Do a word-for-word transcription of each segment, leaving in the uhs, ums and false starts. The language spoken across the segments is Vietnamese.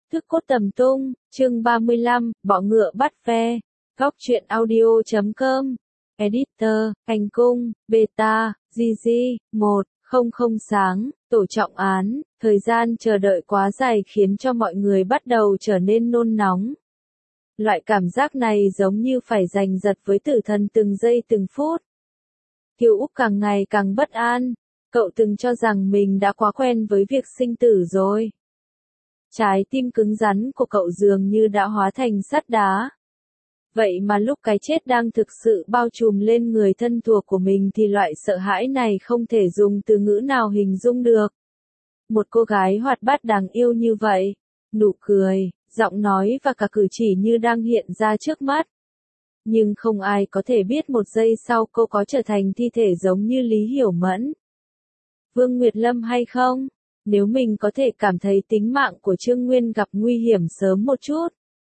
Thức cốt tầm tung, chương ba mươi lăm, bọ ngựa bắt ve. Góc truyện audio chấm com. Editor, Hành Cung, Beta, giê giê, một, không không sáng, tổ trọng án. Thời gian chờ đợi quá dài khiến cho mọi người bắt đầu trở nên nôn nóng. Loại cảm giác này giống như phải giành giật với tử thần từng giây từng phút. Kiều Úc càng ngày càng bất an. Cậu từng cho rằng mình đã quá quen với việc sinh tử rồi. Trái tim cứng rắn của cậu dường như đã hóa thành sắt đá. Vậy mà lúc cái chết đang thực sự bao trùm lên người thân thuộc của mình thì loại sợ hãi này không thể dùng từ ngữ nào hình dung được. Một cô gái hoạt bát đáng yêu như vậy, nụ cười, giọng nói và cả cử chỉ như đang hiện ra trước mắt. Nhưng không ai có thể biết một giây sau cô có trở thành thi thể giống như Lý Hiểu Mẫn, Vương Nguyệt Lâm hay không? Nếu mình có thể cảm thấy tính mạng của Trương Nguyên gặp nguy hiểm sớm một chút,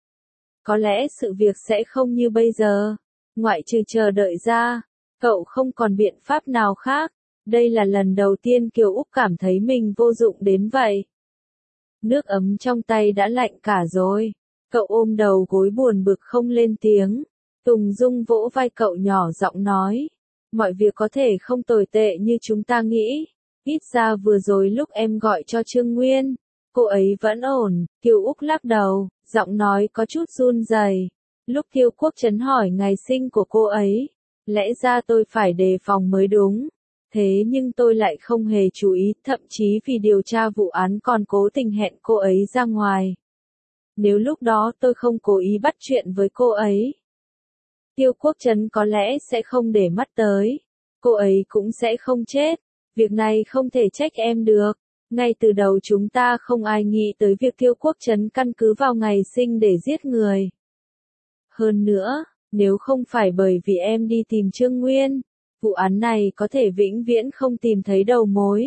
có lẽ sự việc sẽ không như bây giờ. Ngoại trừ chờ đợi ra, cậu không còn biện pháp nào khác. Đây là lần đầu tiên Kiều Úc cảm thấy mình vô dụng đến vậy. Nước ấm trong tay đã lạnh cả rồi. Cậu ôm đầu gối buồn bực không lên tiếng. Tùng Dung vỗ vai cậu nhỏ giọng nói. Mọi việc có thể không tồi tệ như chúng ta nghĩ. Ít ra vừa rồi lúc em gọi cho Trương Nguyên, cô ấy vẫn ổn. Kiều Úc lắc đầu, giọng nói có chút run rẩy. Lúc Tiêu Quốc Trấn hỏi ngày sinh của cô ấy, lẽ ra tôi phải đề phòng mới đúng. Thế nhưng tôi lại không hề chú ý, thậm chí vì điều tra vụ án còn cố tình hẹn cô ấy ra ngoài. Nếu lúc đó tôi không cố ý bắt chuyện với cô ấy, Tiêu Quốc Trấn có lẽ sẽ không để mắt tới. Cô ấy cũng sẽ không chết. Việc này không thể trách em được. Ngay từ đầu chúng ta không ai nghĩ tới việc Tiêu Quốc Trấn căn cứ vào ngày sinh để giết người. Hơn nữa, nếu không phải bởi vì em đi tìm Trương Nguyên, vụ án này có thể vĩnh viễn không tìm thấy đầu mối.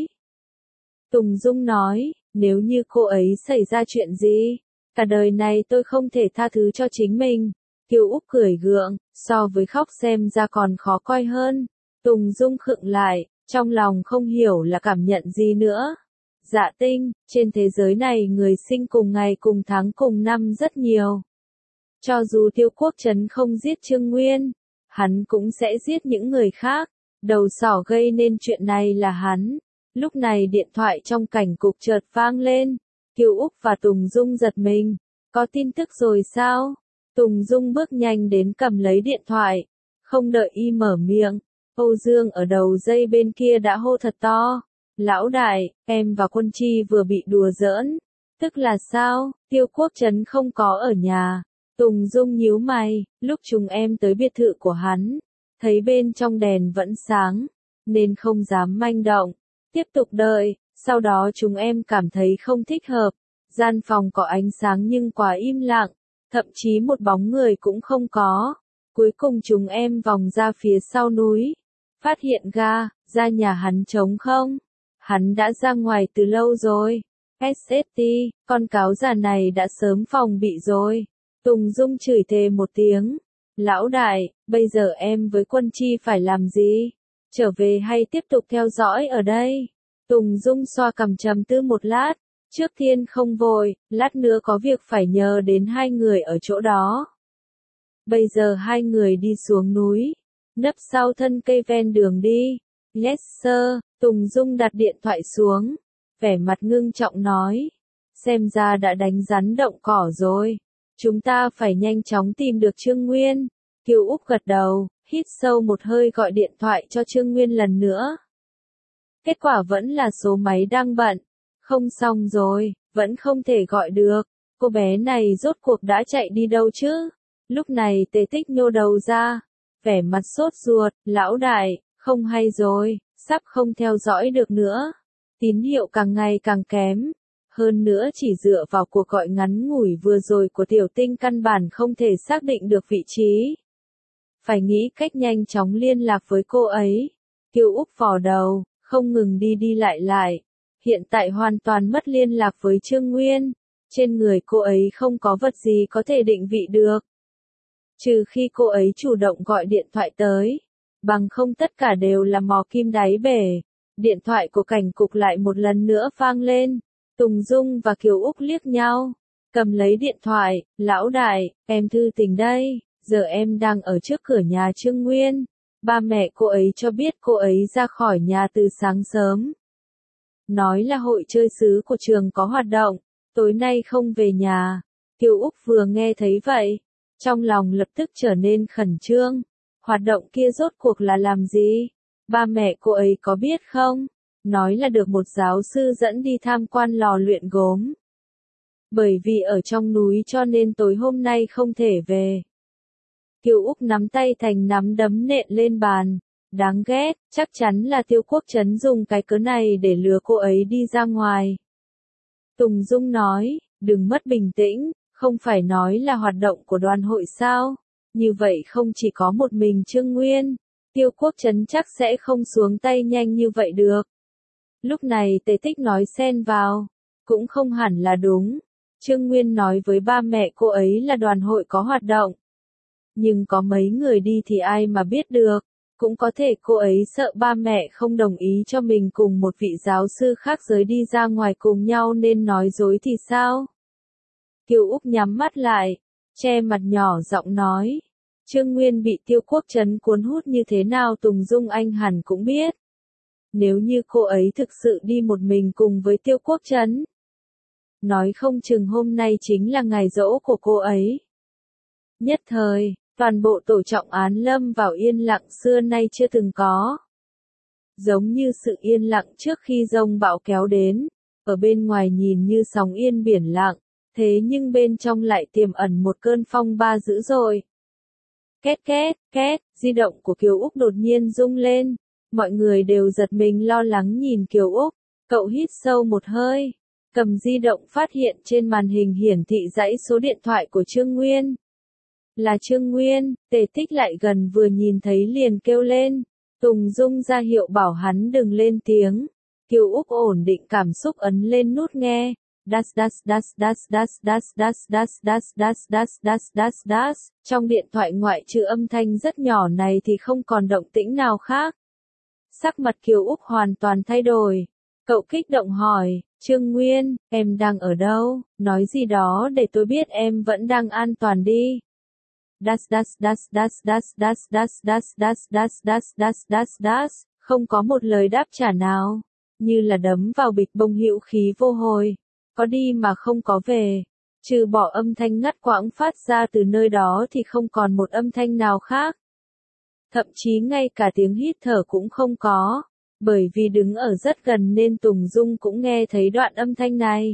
Tùng Dung nói, nếu như cô ấy xảy ra chuyện gì, cả đời này tôi không thể tha thứ cho chính mình. Kiều Úc cười gượng, so với khóc xem ra còn khó coi hơn. Tùng Dung khựng lại, trong lòng không hiểu là cảm nhận gì nữa. Dạ Tinh, trên thế giới này người sinh cùng ngày cùng tháng cùng năm rất nhiều. Cho dù Tiêu Quốc Trấn không giết Trương Nguyên, hắn cũng sẽ giết những người khác. Đầu sỏ gây nên chuyện này là hắn. Lúc này điện thoại trong cảnh cục chợt vang lên. Kiều Úc và Tùng Dung giật mình. Có tin tức rồi sao? Tùng Dung bước nhanh đến cầm lấy điện thoại. Không đợi y mở miệng, Âu Dương ở đầu dây bên kia đã hô thật to. Lão đại, em và Quân Chi vừa bị đùa giỡn. Tức là sao? Tiêu Quốc Trấn không có ở nhà. Tùng Dung nhíu mày, lúc chúng em tới biệt thự của hắn, thấy bên trong đèn vẫn sáng, nên không dám manh động. Tiếp tục đợi, sau đó chúng em cảm thấy không thích hợp. Gian phòng có ánh sáng nhưng quá im lặng, thậm chí một bóng người cũng không có. Cuối cùng chúng em vòng ra phía sau núi, phát hiện ra, ra nhà hắn trống không. Hắn đã ra ngoài từ lâu rồi. ét ét tê, con cáo già này đã sớm phòng bị rồi. Tùng Dung chửi thề một tiếng. Lão đại, bây giờ em với Quân Chi phải làm gì? Trở về hay tiếp tục theo dõi ở đây? Tùng Dung xoa cằm trầm tư một lát. Trước tiên không vội, lát nữa có việc phải nhờ đến hai người ở chỗ đó. Bây giờ hai người đi xuống núi, nấp sau thân cây ven đường đi. Yes sir. Tùng Dung đặt điện thoại xuống, vẻ mặt ngưng trọng nói. Xem ra đã đánh rắn động cỏ rồi. Chúng ta phải nhanh chóng tìm được Trương Nguyên. Kiều Úc gật đầu, hít sâu một hơi gọi điện thoại cho Trương Nguyên lần nữa. Kết quả vẫn là số máy đang bận. Không xong rồi, vẫn không thể gọi được. Cô bé này rốt cuộc đã chạy đi đâu chứ? Lúc này Tề Tích nhô đầu ra, vẻ mặt sốt ruột. Lão đại, không hay rồi, sắp không theo dõi được nữa. Tín hiệu càng ngày càng kém. Hơn nữa chỉ dựa vào cuộc gọi ngắn ngủi vừa rồi của Tiểu Tinh căn bản không thể xác định được vị trí. Phải nghĩ cách nhanh chóng liên lạc với cô ấy. Kiều Úc vò đầu, không ngừng đi đi lại lại. Hiện tại hoàn toàn mất liên lạc với Trương Nguyên. Trên người cô ấy không có vật gì có thể định vị được. Trừ khi cô ấy chủ động gọi điện thoại tới. Bằng không tất cả đều là mò kim đáy bể. Điện thoại của cảnh cục lại một lần nữa vang lên. Tùng Dung và Kiều Úc liếc nhau. cầm lấy điện thoại, lão đại, em thư tình đây, giờ em đang ở trước cửa nhà Trương Nguyên. Ba mẹ cô ấy cho biết cô ấy ra khỏi nhà từ sáng sớm. Nói là hội chơi xứ của trường có hoạt động, tối nay không về nhà. Kiều Úc vừa nghe thấy vậy, trong lòng lập tức trở nên khẩn trương. Hoạt động kia rốt cuộc là làm gì? Ba mẹ cô ấy có biết không? Nói là được một giáo sư dẫn đi tham quan lò luyện gốm. Bởi vì ở trong núi cho nên tối hôm nay không thể về. Kiều Úc nắm tay thành nắm đấm nện lên bàn. Đáng ghét, chắc chắn là Tiêu Quốc Trấn dùng cái cớ này để lừa cô ấy đi ra ngoài. Tùng Dung nói, đừng mất bình tĩnh, không phải nói là hoạt động của đoàn hội sao? Như vậy không chỉ có một mình Trương Nguyên, Tiêu Quốc Trấn chắc sẽ không xuống tay nhanh như vậy được. Lúc này Tề Tích nói xen vào, cũng không hẳn là đúng. Trương Nguyên nói với ba mẹ cô ấy là đoàn hội có hoạt động. Nhưng có mấy người đi thì ai mà biết được, cũng có thể cô ấy sợ ba mẹ không đồng ý cho mình cùng một vị giáo sư khác giới đi ra ngoài cùng nhau nên nói dối thì sao? Kiều Úc nhắm mắt lại, che mặt nhỏ giọng nói. Trương Nguyên bị Tiêu Quốc Trấn cuốn hút như thế nào Tùng Dung Anh hẳn cũng biết. Nếu như cô ấy thực sự đi một mình cùng với Tiêu Quốc Trấn, nói không chừng hôm nay chính là ngày giỗ của cô ấy. Nhất thời, toàn bộ tổ trọng án lâm vào yên lặng xưa nay chưa từng có. Giống như sự yên lặng trước khi giông bão kéo đến, ở bên ngoài nhìn như sóng yên biển lặng, thế nhưng bên trong lại tiềm ẩn một cơn phong ba dữ dội. Két két, két, di động của Kiều Úc đột nhiên rung lên, mọi người đều giật mình lo lắng nhìn Kiều Úc, cậu hít sâu một hơi, cầm di động phát hiện trên màn hình hiển thị dãy số điện thoại của Trương Nguyên. Là Trương Nguyên, Tề Tích lại gần vừa nhìn thấy liền kêu lên, Tùng Dung ra hiệu bảo hắn đừng lên tiếng. Kiều Úc ổn định cảm xúc ấn lên nút nghe. Das das das das das das das das das das das das das das. Trong điện thoại ngoại trừ âm thanh rất nhỏ này thì không còn động tĩnh nào khác. Sắc mặt Kiều Úc hoàn toàn thay đổi. Cậu kích động hỏi, Trương Nguyên, em đang ở đâu? Nói gì đó để tôi biết em vẫn đang an toàn đi. Das das das das das das das das das das das das das das. Không có một lời đáp trả nào. Như là đấm vào bịch bông hữu khí vô hồi. Có đi mà không có về. Trừ bỏ âm thanh ngắt quãng phát ra từ nơi đó thì không còn một âm thanh nào khác. Thậm chí ngay cả tiếng hít thở cũng không có. Bởi vì đứng ở rất gần nên Tùng Dung cũng nghe thấy đoạn âm thanh này.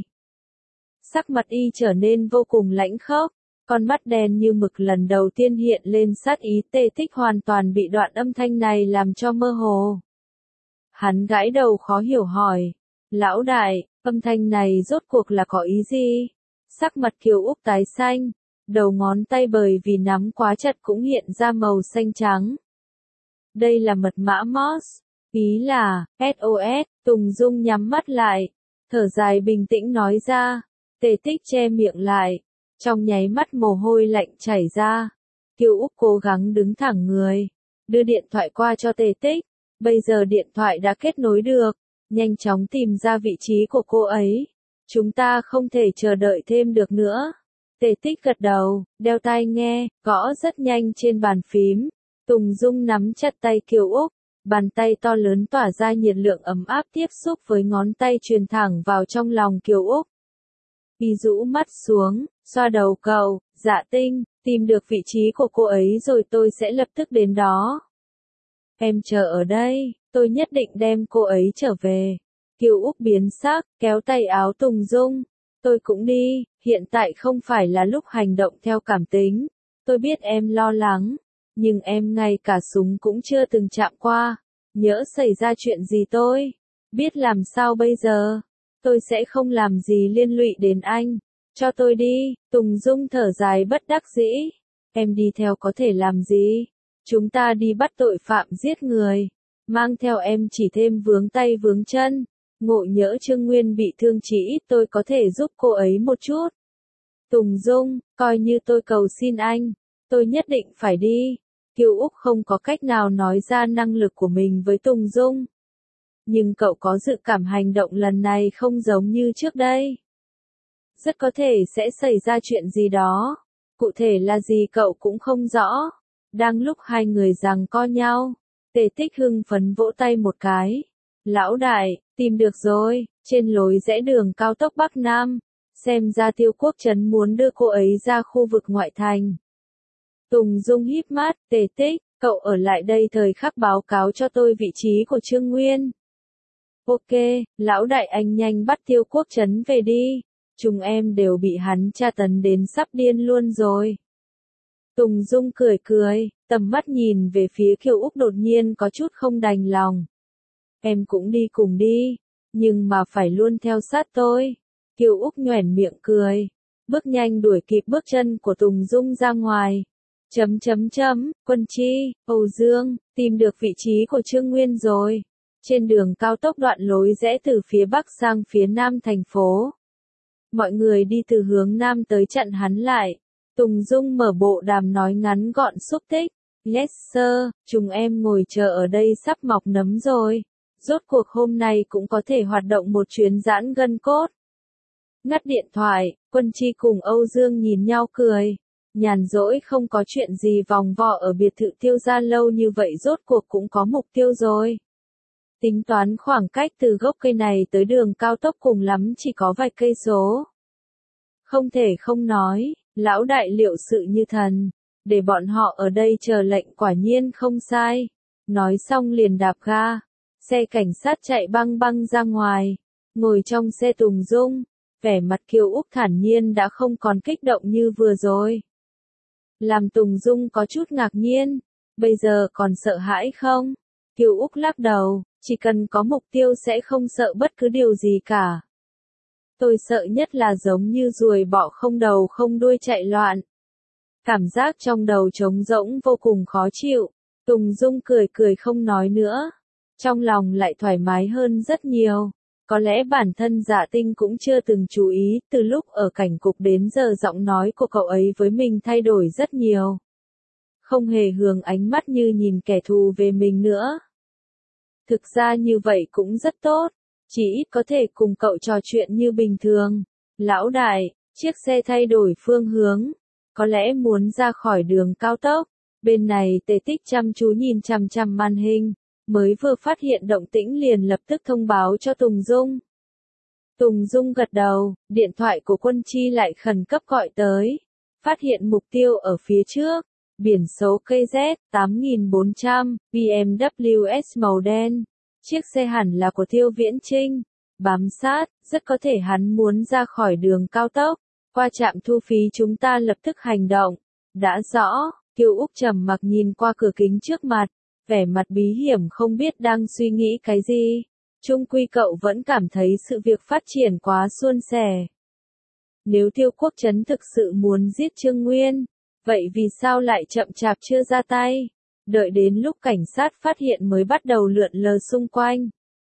Sắc mặt y trở nên vô cùng lãnh khốc. Con mắt đen như mực lần đầu tiên hiện lên sát ý. Tề Tích hoàn toàn bị đoạn âm thanh này làm cho mơ hồ. Hắn gãi đầu khó hiểu hỏi. Lão đại, âm thanh này rốt cuộc là có ý gì? Sắc mặt Kiều Úc tái xanh. Đầu ngón tay bởi vì nắm quá chặt cũng hiện ra màu xanh trắng. Đây là mật mã Morse. Ý là, ét ô ét, Tùng Dung nhắm mắt lại. Thở dài bình tĩnh nói ra. Tề Tích che miệng lại. Trong nháy mắt mồ hôi lạnh chảy ra. Kiều Úc cố gắng đứng thẳng người. Đưa điện thoại qua cho Tề Tích. Bây giờ điện thoại đã kết nối được. Nhanh chóng tìm ra vị trí của cô ấy. Chúng ta không thể chờ đợi thêm được nữa. Tề Tích gật đầu, đeo tai nghe, gõ rất nhanh trên bàn phím. Tùng Dung nắm chặt tay Kiều Úc. Bàn tay to lớn tỏa ra nhiệt lượng ấm áp tiếp xúc với ngón tay truyền thẳng vào trong lòng Kiều Úc. Y rũ mắt xuống, xoa đầu cậu, Dạ Tinh, tìm được vị trí của cô ấy rồi tôi sẽ lập tức đến đó. Em chờ ở đây, tôi nhất định đem cô ấy trở về. Kiều Úc biến sắc, kéo tay áo Tùng Dung. Tôi cũng đi, hiện tại không phải là lúc hành động theo cảm tính. Tôi biết em lo lắng, nhưng em ngay cả súng cũng chưa từng chạm qua. Nhỡ xảy ra chuyện gì tôi biết làm sao bây giờ? Tôi sẽ không làm gì liên lụy đến anh. Cho tôi đi. Tùng Dung thở dài bất đắc dĩ. Em đi theo có thể làm gì? Chúng ta đi bắt tội phạm giết người. Mang theo em chỉ thêm vướng tay vướng chân. Ngộ nhỡ Trương Nguyên bị thương chỉ ít tôi có thể giúp cô ấy một chút. Tùng Dung, coi như tôi cầu xin anh. Tôi nhất định phải đi. Kiều Úc không có cách nào nói ra năng lực của mình với Tùng Dung. Nhưng cậu có dự cảm hành động lần này không giống như trước đây. rất có thể sẽ xảy ra chuyện gì đó. Cụ thể là gì cậu cũng không rõ. Đang lúc hai người giằng co nhau, Tề Tích hưng phấn vỗ tay một cái. Lão đại, tìm được rồi, trên lối rẽ đường cao tốc Bắc Nam. Xem ra Tiêu Quốc Trấn muốn đưa cô ấy ra khu vực ngoại thành. Tùng Dung híp mắt, Tề Tích, cậu ở lại đây thời khắc báo cáo cho tôi vị trí của Trương Nguyên. Ok, lão đại anh nhanh bắt Tiêu Quốc Trấn về đi. Chúng em đều bị hắn tra tấn đến sắp điên luôn rồi. Tùng Dung cười cười, tầm mắt nhìn về phía Kiều Úc đột nhiên có chút không đành lòng. Em cũng đi cùng đi, nhưng mà phải luôn theo sát tôi. Kiều Úc nhoẻn miệng cười, bước nhanh đuổi kịp bước chân của Tùng Dung ra ngoài. Chấm chấm chấm, Quân Chi, Âu Dương, tìm được vị trí của Trương Nguyên rồi. Trên đường cao tốc đoạn lối rẽ từ phía bắc sang phía nam thành phố. Mọi người đi từ hướng nam tới chặn hắn lại. Tùng Dung mở bộ đàm nói ngắn gọn xúc tích. Yes sir, chúng em ngồi chờ ở đây sắp mọc nấm rồi. Rốt cuộc hôm nay cũng có thể hoạt động một chuyến giãn gân cốt. Ngắt điện thoại, Quân Chi cùng Âu Dương nhìn nhau cười. Nhàn rỗi không có chuyện gì vòng vo ở biệt thự Tiêu gia lâu như vậy rốt cuộc cũng có mục tiêu rồi. Tính toán khoảng cách từ gốc cây này tới đường cao tốc cùng lắm chỉ có vài cây số. Không thể không nói, lão đại liệu sự như thần, để bọn họ ở đây chờ lệnh quả nhiên không sai. Nói xong liền đạp ga, xe cảnh sát chạy băng băng ra ngoài, ngồi trong xe Tùng Dung, vẻ mặt Kiều Úc thản nhiên đã không còn kích động như vừa rồi. Làm Tùng Dung có chút ngạc nhiên, bây giờ còn sợ hãi không? Kiều Úc lắc đầu, chỉ cần có mục tiêu sẽ không sợ bất cứ điều gì cả. Tôi sợ nhất là giống như ruồi bọ không đầu không đuôi chạy loạn. Cảm giác trong đầu trống rỗng vô cùng khó chịu. Tùng Dung cười cười không nói nữa. Trong lòng lại thoải mái hơn rất nhiều. Có lẽ bản thân Dạ Tinh cũng chưa từng chú ý, từ lúc ở cảnh cục đến giờ giọng nói của cậu ấy với mình thay đổi rất nhiều. Không hề hướng ánh mắt như nhìn kẻ thù về mình nữa. Thực ra như vậy cũng rất tốt, chỉ ít có thể cùng cậu trò chuyện như bình thường. Lão đại, chiếc xe thay đổi phương hướng, có lẽ muốn ra khỏi đường cao tốc. Bên này Tề Tích chăm chú nhìn chằm chằm màn hình, mới vừa phát hiện động tĩnh liền lập tức thông báo cho Tùng Dung. Tùng Dung gật đầu, điện thoại của Quân Chi lại khẩn cấp gọi tới. Phát hiện mục tiêu ở phía trước, biển số K Z tám nghìn bốn trăm, B M W S màu đen. Chiếc xe hẳn là của Tiêu Viễn Trinh. Bám sát, rất có thể hắn muốn ra khỏi đường cao tốc. Qua trạm thu phí chúng ta lập tức hành động. Đã rõ, Kiều Úc trầm mặc nhìn qua cửa kính trước mặt, vẻ mặt bí hiểm không biết đang suy nghĩ cái gì. Chung quy cậu vẫn cảm thấy sự việc phát triển quá suôn sẻ. Nếu Tiêu Quốc Trấn thực sự muốn giết Trương Nguyên, vậy vì sao lại chậm chạp chưa ra tay? Đợi đến lúc cảnh sát phát hiện mới bắt đầu lượn lờ xung quanh.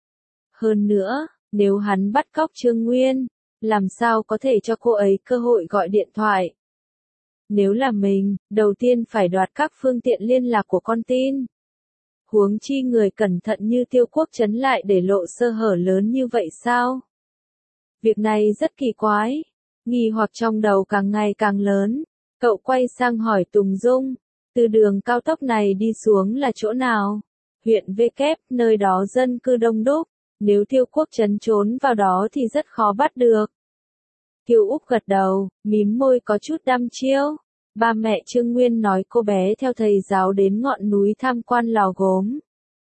Hơn nữa, nếu hắn bắt cóc Trương Nguyên, làm sao có thể cho cô ấy cơ hội gọi điện thoại? Nếu là mình, đầu tiên phải đoạt các phương tiện liên lạc của con tin. Huống chi người cẩn thận như Tiêu Quốc Trấn lại để lộ sơ hở lớn như vậy sao? Việc này rất kỳ quái. Nghi hoặc trong đầu càng ngày càng lớn. Cậu quay sang hỏi Tùng Dung. Từ đường cao tốc này đi xuống là chỗ nào? Huyện V Kép, nơi đó dân cư đông đúc. Nếu Tiêu Quốc Trấn trốn vào đó thì rất khó bắt được. Kiều Úc gật đầu, mím môi có chút đăm chiêu. Ba mẹ Trương Nguyên nói cô bé theo thầy giáo đến ngọn núi tham quan lò gốm.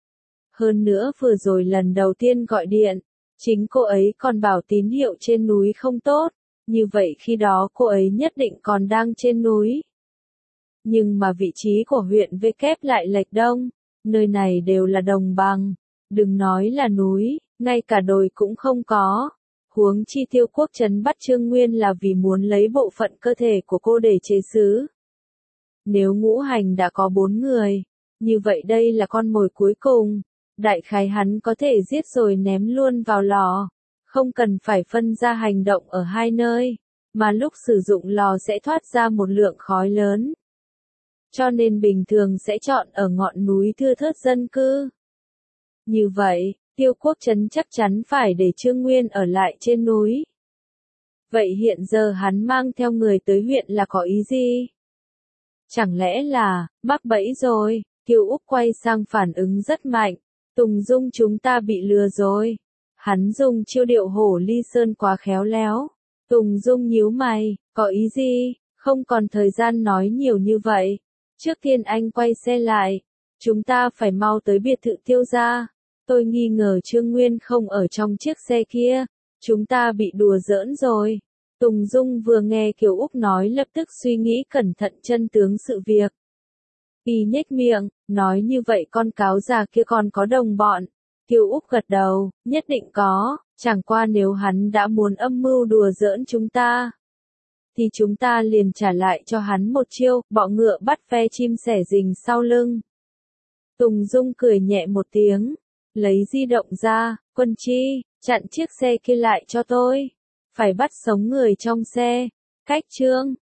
Hơn nữa vừa rồi lần đầu tiên gọi điện, chính cô ấy còn bảo tín hiệu trên núi không tốt, như vậy khi đó cô ấy nhất định còn đang trên núi. Nhưng mà vị trí của huyện V Kép lại lệch đông, nơi này đều là đồng bằng, đừng nói là núi, ngay cả đồi cũng không có. Huống chi Tiêu Quốc Trấn bắt Trương Nguyên là vì muốn lấy bộ phận cơ thể của cô để chế xứ. Nếu ngũ hành đã có bốn người, như vậy đây là con mồi cuối cùng. Đại khái hắn có thể giết rồi ném luôn vào lò, không cần phải phân ra hành động ở hai nơi, mà lúc sử dụng lò sẽ thoát ra một lượng khói lớn. Cho nên bình thường sẽ chọn ở ngọn núi thưa thớt dân cư. Như vậy, Tiêu Quốc Trấn chắc chắn phải để Trương Nguyên ở lại trên núi. Vậy hiện giờ hắn mang theo người tới huyện là có ý gì? Chẳng lẽ là, mắc bẫy rồi? Kiều Úc quay sang phản ứng rất mạnh. Tùng Dung chúng ta bị lừa rồi. Hắn dùng chiêu điệu hổ ly sơn quá khéo léo. Tùng Dung nhíu mày, có ý gì? Không còn thời gian nói nhiều như vậy. Trước tiên anh quay xe lại. Chúng ta phải mau tới biệt thự Tiêu gia. Tôi nghi ngờ Trương Nguyên không ở trong chiếc xe kia. Chúng ta bị đùa giỡn rồi. Tùng Dung vừa nghe Kiều Úc nói lập tức suy nghĩ cẩn thận chân tướng sự việc. Y nhếch miệng, nói như vậy con cáo già kia còn có đồng bọn. Kiều Úc gật đầu, nhất định có, chẳng qua nếu hắn đã muốn âm mưu đùa giỡn chúng ta, thì chúng ta liền trả lại cho hắn một chiêu, bọ ngựa bắt ve chim sẻ rình sau lưng. Tùng Dung cười nhẹ một tiếng, lấy di động ra, Quân Chi, chặn chiếc xe kia lại cho tôi. Phải bắt sống người trong xe. Cách chương